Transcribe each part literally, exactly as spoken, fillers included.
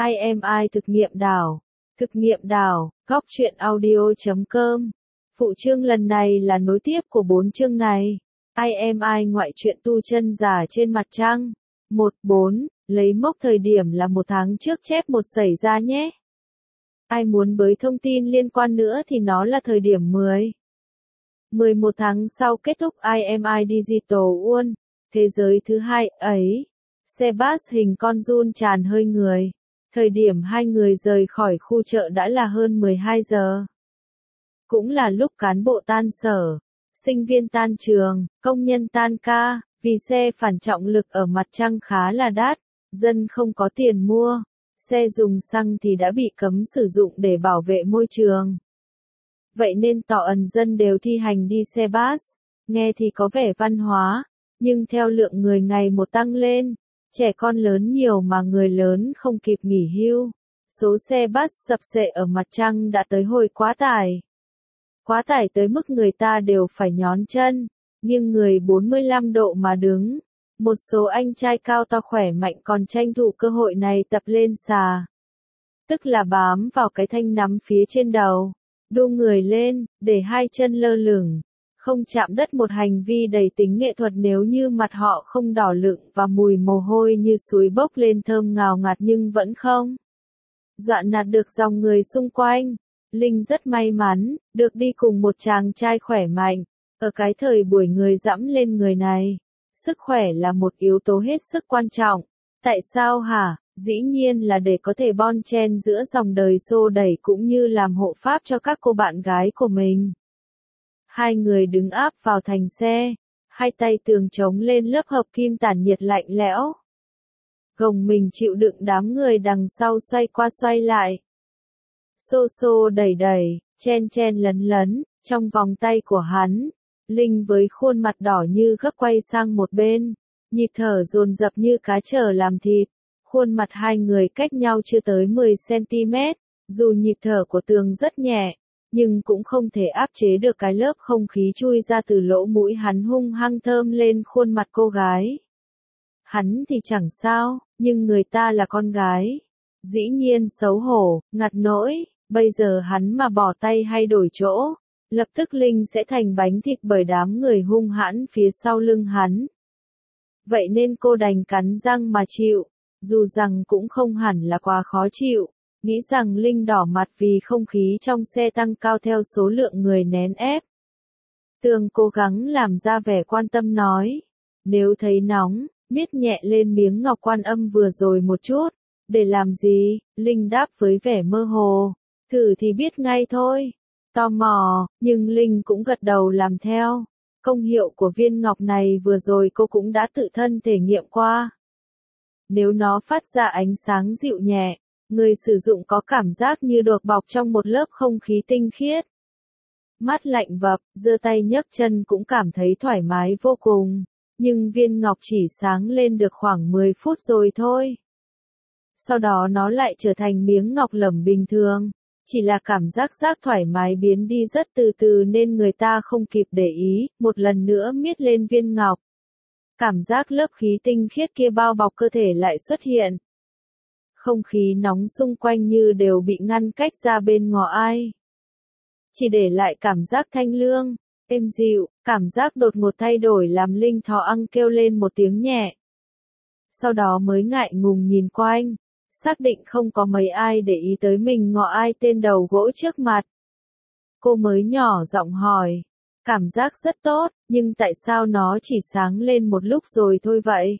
i em i thực nghiệm đảo. Thực nghiệm đảo, góc truyện audio chấm com. Phụ chương lần này là nối tiếp của bốn chương này. i em i ngoại truyện tu chân giả trên mặt trăng. một bốn, lấy mốc thời điểm là một tháng trước chép một xảy ra nhé. Ai muốn bới thông tin liên quan nữa thì nó là thời điểm mười. mười một tháng sau kết thúc i em i Digital World, thế giới thứ hai ấy. Sebas hình con giun tràn hơi người. Thời điểm hai người rời khỏi khu chợ đã là hơn mười hai giờ. Cũng là lúc cán bộ tan sở, sinh viên tan trường, công nhân tan ca, vì xe phản trọng lực ở mặt trăng khá là đắt, dân không có tiền mua, xe dùng xăng thì đã bị cấm sử dụng để bảo vệ môi trường. Vậy nên tọ ẩn dân đều thi hành đi xe bus, nghe thì có vẻ văn hóa, nhưng theo lượng người ngày một tăng lên, trẻ con lớn nhiều mà người lớn không kịp nghỉ hưu. Số xe bus sập sệ ở mặt trăng đã tới hồi quá tải. Quá tải tới mức người ta đều phải nhón chân, nghiêng người bốn mươi lăm độ mà đứng. Một số anh trai cao to khỏe mạnh còn tranh thủ cơ hội này tập lên xà. Tức là bám vào cái thanh nắm phía trên đầu, đu người lên, để hai chân lơ lửng, không chạm đất, một hành vi đầy tính nghệ thuật nếu như mặt họ không đỏ lựng và mùi mồ hôi như suối bốc lên thơm ngào ngạt nhưng vẫn không dọa nạt được dòng người xung quanh. Linh rất may mắn, được đi cùng một chàng trai khỏe mạnh, ở cái thời buổi người dẫm lên người này. Sức khỏe là một yếu tố hết sức quan trọng. Tại sao hả? Dĩ nhiên là để có thể bon chen giữa dòng đời xô đẩy cũng như làm hộ pháp cho các cô bạn gái của mình. Hai người đứng áp vào thành xe, hai tay tường chống lên lớp hợp kim tản nhiệt lạnh lẽo. Gồng mình chịu đựng đám người đằng sau xoay qua xoay lại. Xô xô đẩy đẩy, chen chen lấn lấn, trong vòng tay của hắn. Linh với khuôn mặt đỏ như gấp quay sang một bên, nhịp thở dồn dập như cá trở làm thịt. Khuôn mặt hai người cách nhau chưa tới mười xăng ti mét, dù nhịp thở của tường rất nhẹ, nhưng cũng không thể áp chế được cái lớp không khí chui ra từ lỗ mũi hắn hung hăng thơm lên khuôn mặt cô gái. Hắn thì chẳng sao, nhưng người ta là con gái. Dĩ nhiên xấu hổ, ngặt nỗi, bây giờ hắn mà bỏ tay hay đổi chỗ, lập tức Linh sẽ thành bánh thịt bởi đám người hung hãn phía sau lưng hắn. Vậy nên cô đành cắn răng mà chịu, dù rằng cũng không hẳn là quá khó chịu, nghĩ rằng Linh đỏ mặt vì không khí trong xe tăng cao theo số lượng người nén ép. Tường cố gắng làm ra vẻ quan tâm nói, nếu thấy nóng, miết nhẹ lên miếng ngọc quan âm vừa rồi một chút. Để làm gì? Linh đáp với vẻ mơ hồ, thử thì biết ngay thôi. Tò mò, nhưng Linh cũng gật đầu làm theo. Công hiệu của viên ngọc này vừa rồi cô cũng đã tự thân thể nghiệm qua. Nếu nó phát ra ánh sáng dịu nhẹ, người sử dụng có cảm giác như được bọc trong một lớp không khí tinh khiết. Mắt lạnh vập, giơ tay nhấc chân cũng cảm thấy thoải mái vô cùng, nhưng viên ngọc chỉ sáng lên được khoảng mười phút rồi thôi. Sau đó nó lại trở thành miếng ngọc lẩm bình thường, chỉ là cảm giác giác thoải mái biến đi rất từ từ nên người ta không kịp để ý, một lần nữa miết lên viên ngọc. Cảm giác lớp khí tinh khiết kia bao bọc cơ thể lại xuất hiện. Không khí nóng xung quanh như đều bị ngăn cách ra bên ngoài. Chỉ để lại cảm giác thanh lương, êm dịu, cảm giác đột ngột thay đổi làm Linh thò ăng kêu lên một tiếng nhẹ. Sau đó mới ngại ngùng nhìn quanh, xác định không có mấy ai để ý tới mình ngọ ai tên đầu gỗ trước mặt. Cô mới nhỏ giọng hỏi, cảm giác rất tốt, nhưng tại sao nó chỉ sáng lên một lúc rồi thôi vậy?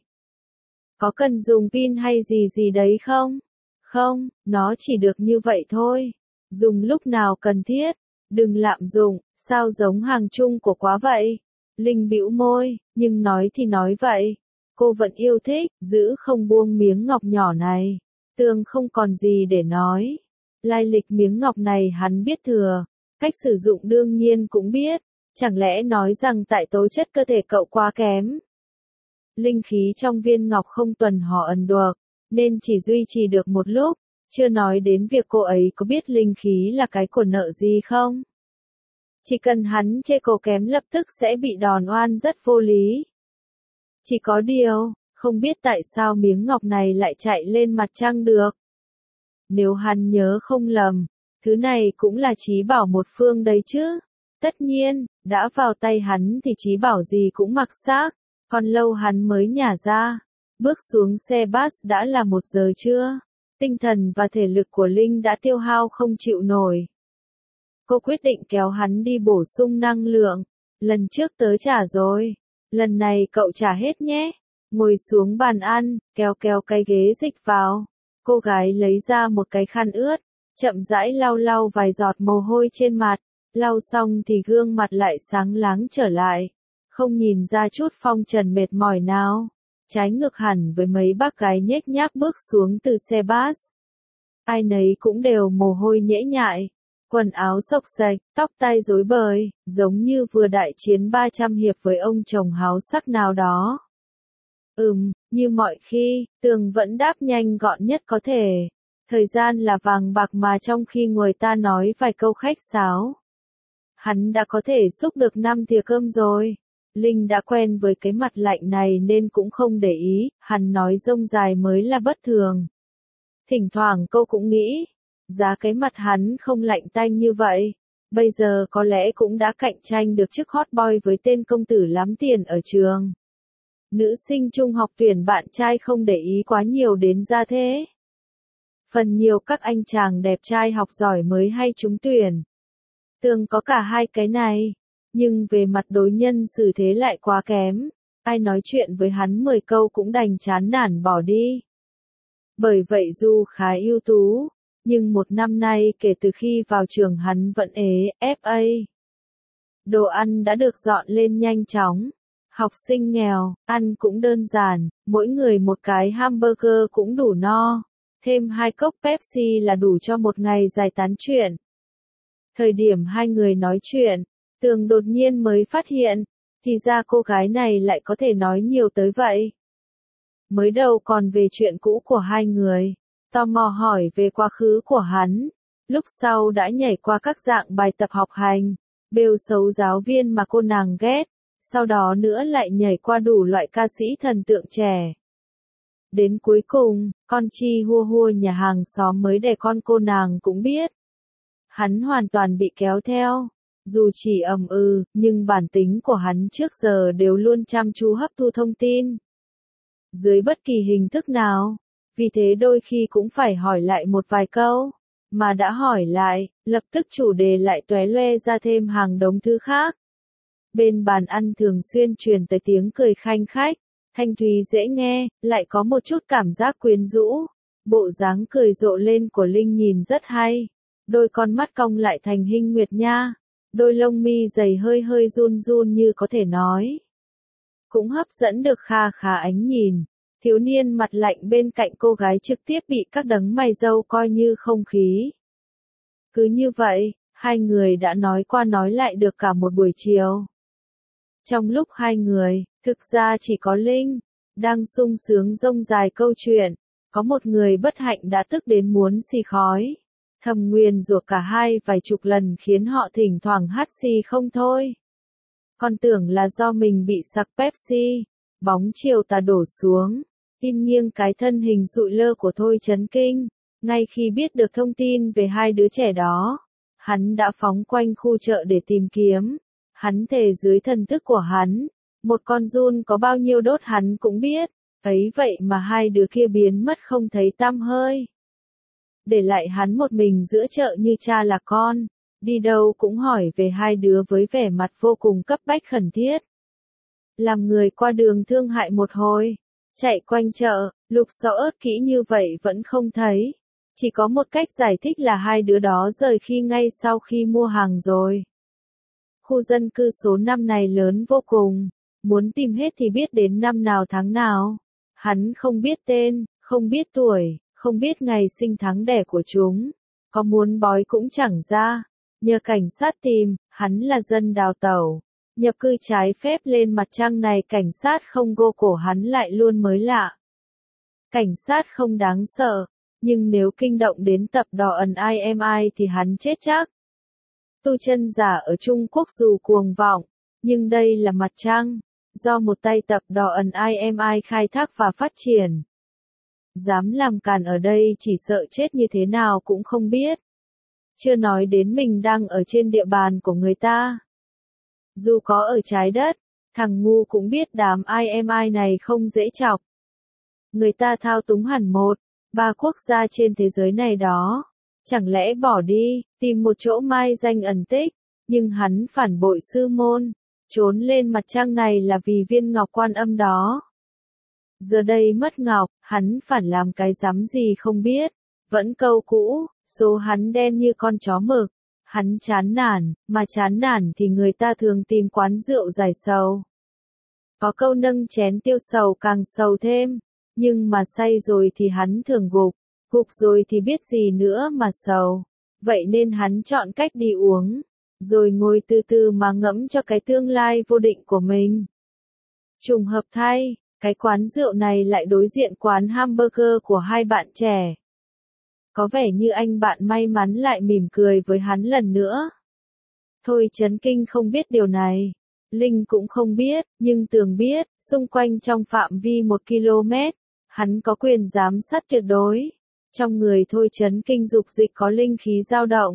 Có cần dùng pin hay gì gì đấy không? Không, nó chỉ được như vậy thôi. Dùng lúc nào cần thiết, đừng lạm dụng, sao giống hàng chung của quá vậy? Linh bĩu môi, nhưng nói thì nói vậy. Cô vẫn yêu thích, giữ không buông miếng ngọc nhỏ này. Tường không còn gì để nói. Lai lịch miếng ngọc này hắn biết thừa, cách sử dụng đương nhiên cũng biết. Chẳng lẽ nói rằng tại tố chất cơ thể cậu quá kém? Linh khí trong viên ngọc không tuần họ ẩn được, nên chỉ duy trì được một lúc, chưa nói đến việc cô ấy có biết linh khí là cái của nợ gì không. Chỉ cần hắn chê cô kém lập tức sẽ bị đòn oan rất vô lý. Chỉ có điều, không biết tại sao miếng ngọc này lại chạy lên mặt trăng được. Nếu hắn nhớ không lầm, thứ này cũng là trí bảo một phương đấy chứ. Tất nhiên, đã vào tay hắn thì trí bảo gì cũng mặc xác, còn lâu hắn mới nhả ra. Bước xuống xe bus đã là một giờ trưa. Tinh thần và thể lực của Linh đã tiêu hao không chịu nổi. Cô quyết định kéo hắn đi bổ sung năng lượng. Lần trước tớ trả rồi. Lần này cậu trả hết nhé. Ngồi xuống bàn ăn, kéo kéo cái ghế dịch vào. Cô gái lấy ra một cái khăn ướt, chậm rãi lau lau vài giọt mồ hôi trên mặt. Lau xong thì gương mặt lại sáng láng trở lại. Không nhìn ra chút phong trần mệt mỏi nào. Trái ngược hẳn với mấy bác gái nhếch nhác bước xuống từ xe bus. Ai nấy cũng đều mồ hôi nhễ nhại. Quần áo xộc xệch, tóc tai rối bời, giống như vừa đại chiến ba trăm hiệp với ông chồng háo sắc nào đó. Ừm, như mọi khi, Tường vẫn đáp nhanh gọn nhất có thể. Thời gian là vàng bạc mà trong khi người ta nói vài câu khách sáo. Hắn đã có thể xúc được năm thìa cơm rồi. Linh đã quen với cái mặt lạnh này nên cũng không để ý, hắn nói rông dài mới là bất thường. Thỉnh thoảng cô cũng nghĩ, giá cái mặt hắn không lạnh tanh như vậy, bây giờ có lẽ cũng đã cạnh tranh được chức hot boy với tên công tử lắm tiền ở trường. Nữ sinh trung học tuyển bạn trai không để ý quá nhiều đến gia thế. Phần nhiều các anh chàng đẹp trai học giỏi mới hay trúng tuyển. Tường có cả hai cái này, nhưng về mặt đối nhân xử thế lại quá kém. Ai nói chuyện với hắn mười câu cũng đành chán nản bỏ đi. Bởi vậy dù khá ưu tú, nhưng một năm nay kể từ khi vào trường hắn vẫn ế, ép a. Đồ ăn đã được dọn lên nhanh chóng. Học sinh nghèo, ăn cũng đơn giản, mỗi người một cái hamburger cũng đủ no. Thêm hai cốc Pepsi là đủ cho một ngày dài tán chuyện. Thời điểm hai người nói chuyện, Tường đột nhiên mới phát hiện, thì ra cô gái này lại có thể nói nhiều tới vậy. Mới đầu còn về chuyện cũ của hai người, tò mò hỏi về quá khứ của hắn, lúc sau đã nhảy qua các dạng bài tập học hành, bêu xấu giáo viên mà cô nàng ghét, sau đó nữa lại nhảy qua đủ loại ca sĩ thần tượng trẻ. Đến cuối cùng, con chi hua hua nhà hàng xóm mới đẻ con cô nàng cũng biết. Hắn hoàn toàn bị kéo theo. Dù chỉ ầm ừ, nhưng bản tính của hắn trước giờ đều luôn chăm chú hấp thu thông tin. Dưới bất kỳ hình thức nào. Vì thế đôi khi cũng phải hỏi lại một vài câu. Mà đã hỏi lại, lập tức chủ đề lại tóe loe ra thêm hàng đống thứ khác. Bên bàn ăn thường xuyên truyền tới tiếng cười khanh khách. Thanh thúy dễ nghe, lại có một chút cảm giác quyến rũ. Bộ dáng cười rộ lên của Linh nhìn rất hay. Đôi con mắt cong lại thành hình nguyệt nha. Đôi lông mi dày hơi hơi run run như có thể nói. Cũng hấp dẫn được kha khá ánh nhìn. Thiếu niên mặt lạnh bên cạnh cô gái trực tiếp bị các đấng mày râu coi như không khí. Cứ như vậy, hai người đã nói qua nói lại được cả một buổi chiều. Trong lúc hai người, thực ra chỉ có Linh, đang sung sướng rông dài câu chuyện, có một người bất hạnh đã tức đến muốn xì khói. Thầm nguyền rủa cả hai vài chục lần khiến họ thỉnh thoảng hắt xì không thôi. Còn tưởng là do mình bị sặc Pepsi, bóng chiều tà đổ xuống, in nghiêng cái thân hình sụi lơ của Thôi chấn kinh. Ngay khi biết được thông tin về hai đứa trẻ đó, hắn đã phóng quanh khu chợ để tìm kiếm. Hắn thề dưới thần thức của hắn, một con giun có bao nhiêu đốt hắn cũng biết, ấy vậy mà hai đứa kia biến mất không thấy tăm hơi. Để lại hắn một mình giữa chợ như cha là con, đi đâu cũng hỏi về hai đứa với vẻ mặt vô cùng cấp bách khẩn thiết. Làm người qua đường thương hại một hồi, chạy quanh chợ, lục xọ ớt kỹ như vậy vẫn không thấy. Chỉ có một cách giải thích là hai đứa đó rời khi ngay sau khi mua hàng rồi. Khu dân cư số năm này lớn vô cùng, muốn tìm hết thì biết đến năm nào tháng nào. Hắn không biết tên, không biết tuổi, không biết ngày sinh tháng đẻ của chúng, có muốn bói cũng chẳng ra. Nhờ cảnh sát tìm, hắn là dân đào tẩu, nhập cư trái phép lên mặt trăng này cảnh sát không gô cổ hắn lại luôn mới lạ. Cảnh sát không đáng sợ, nhưng nếu kinh động đến tập đoàn i em i thì hắn chết chắc. Tu chân giả ở Trung Quốc dù cuồng vọng, nhưng đây là mặt trăng, do một tay tập đoàn i em i khai thác và phát triển. Dám làm càn ở đây chỉ sợ chết như thế nào cũng không biết. Chưa nói đến mình đang ở trên địa bàn của người ta. Dù có ở trái đất, thằng ngu cũng biết đám i em i này không dễ chọc. Người ta thao túng hẳn một, ba quốc gia trên thế giới này đó. Chẳng lẽ bỏ đi, tìm một chỗ mai danh ẩn tích, nhưng hắn phản bội sư môn, trốn lên mặt trăng này là vì viên ngọc quan âm đó. Giờ đây mất ngọc, hắn phản làm cái rắm gì không biết, vẫn câu cũ, số hắn đen như con chó mực. Hắn chán nản, mà chán nản thì người ta thường tìm quán rượu giải sầu. Có câu nâng chén tiêu sầu càng sầu thêm, nhưng mà say rồi thì hắn thường gục, gục rồi thì biết gì nữa mà sầu. Vậy nên hắn chọn cách đi uống, rồi ngồi từ từ mà ngẫm cho cái tương lai vô định của mình. Trùng hợp thay, cái quán rượu này lại đối diện quán hamburger của hai bạn trẻ. Có vẻ như anh bạn may mắn lại mỉm cười với hắn lần nữa. Thôi Chấn Kinh không biết điều này. Linh cũng không biết, nhưng Tường biết, xung quanh trong phạm vi một ki lô mét, hắn có quyền giám sát tuyệt đối. Trong người Thôi Chấn Kinh dục dịch có linh khí dao động.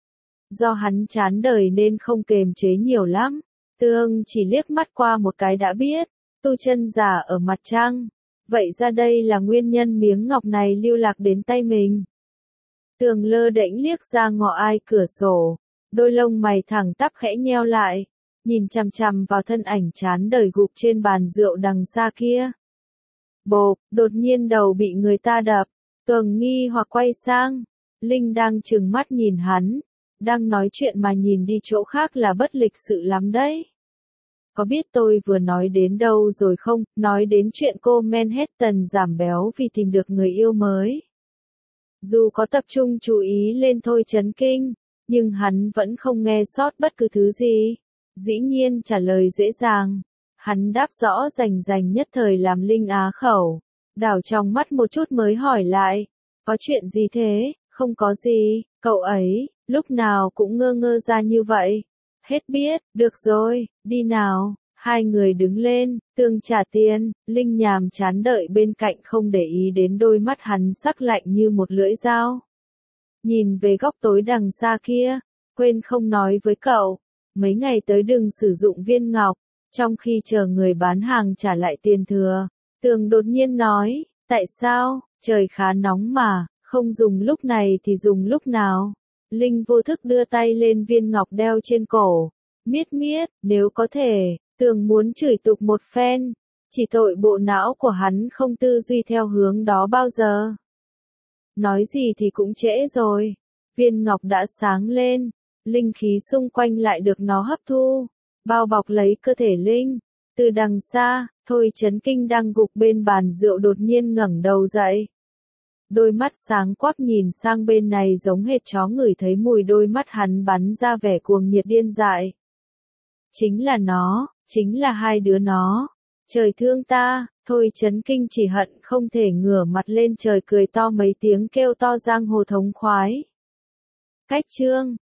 Do hắn chán đời nên không kềm chế nhiều lắm. Tường chỉ liếc mắt qua một cái đã biết, tu chân giả ở mặt trăng. Vậy ra đây là nguyên nhân miếng ngọc này lưu lạc đến tay mình. Tường lơ đễnh liếc ra ngõ ai cửa sổ, đôi lông mày thẳng tắp khẽ nheo lại, nhìn chằm chằm vào thân ảnh chán đời gục trên bàn rượu đằng xa kia. Bộp, đột nhiên đầu bị người ta đập, Tường nghi hoặc quay sang, Linh đang trừng mắt nhìn hắn, đang nói chuyện mà nhìn đi chỗ khác là bất lịch sự lắm đấy. Có biết tôi vừa nói đến đâu rồi không, nói đến chuyện cô Manhattan giảm béo vì tìm được người yêu mới. Dù có tập trung chú ý lên Thôi Chấn Kinh, nhưng hắn vẫn không nghe sót bất cứ thứ gì. Dĩ nhiên trả lời dễ dàng. Hắn đáp rõ rành rành nhất thời làm Linh á khẩu. Đảo trong mắt một chút mới hỏi lại. Có chuyện gì thế? Không có gì, cậu ấy, lúc nào cũng ngơ ngơ ra như vậy. Hết biết, được rồi, đi nào. Hai người đứng lên, Tường trả tiền, Linh nhàm chán đợi bên cạnh không để ý đến đôi mắt hắn sắc lạnh như một lưỡi dao. Nhìn về góc tối đằng xa kia, quên không nói với cậu, mấy ngày tới đừng sử dụng viên ngọc, trong khi chờ người bán hàng trả lại tiền thừa. Tường đột nhiên nói, tại sao, trời khá nóng mà, không dùng lúc này thì dùng lúc nào. Linh vô thức đưa tay lên viên ngọc đeo trên cổ, miết miết, nếu có thể. Tường muốn chửi tục một phen, chỉ tội bộ não của hắn không tư duy theo hướng đó bao giờ. Nói gì thì cũng trễ rồi, viên ngọc đã sáng lên, linh khí xung quanh lại được nó hấp thu, bao bọc lấy cơ thể Linh. Từ đằng xa, Thôi Chấn Kinh đang gục bên bàn rượu đột nhiên ngẩng đầu dậy. Đôi mắt sáng quắc nhìn sang bên này giống hệt chó ngửi thấy mùi, đôi mắt hắn bắn ra vẻ cuồng nhiệt điên dại. Chính là nó, chính là hai đứa nó. Trời thương ta, Thôi Chấn Kinh chỉ hận không thể ngửa mặt lên trời cười to mấy tiếng kêu to giang hồ thống khoái. Cách chương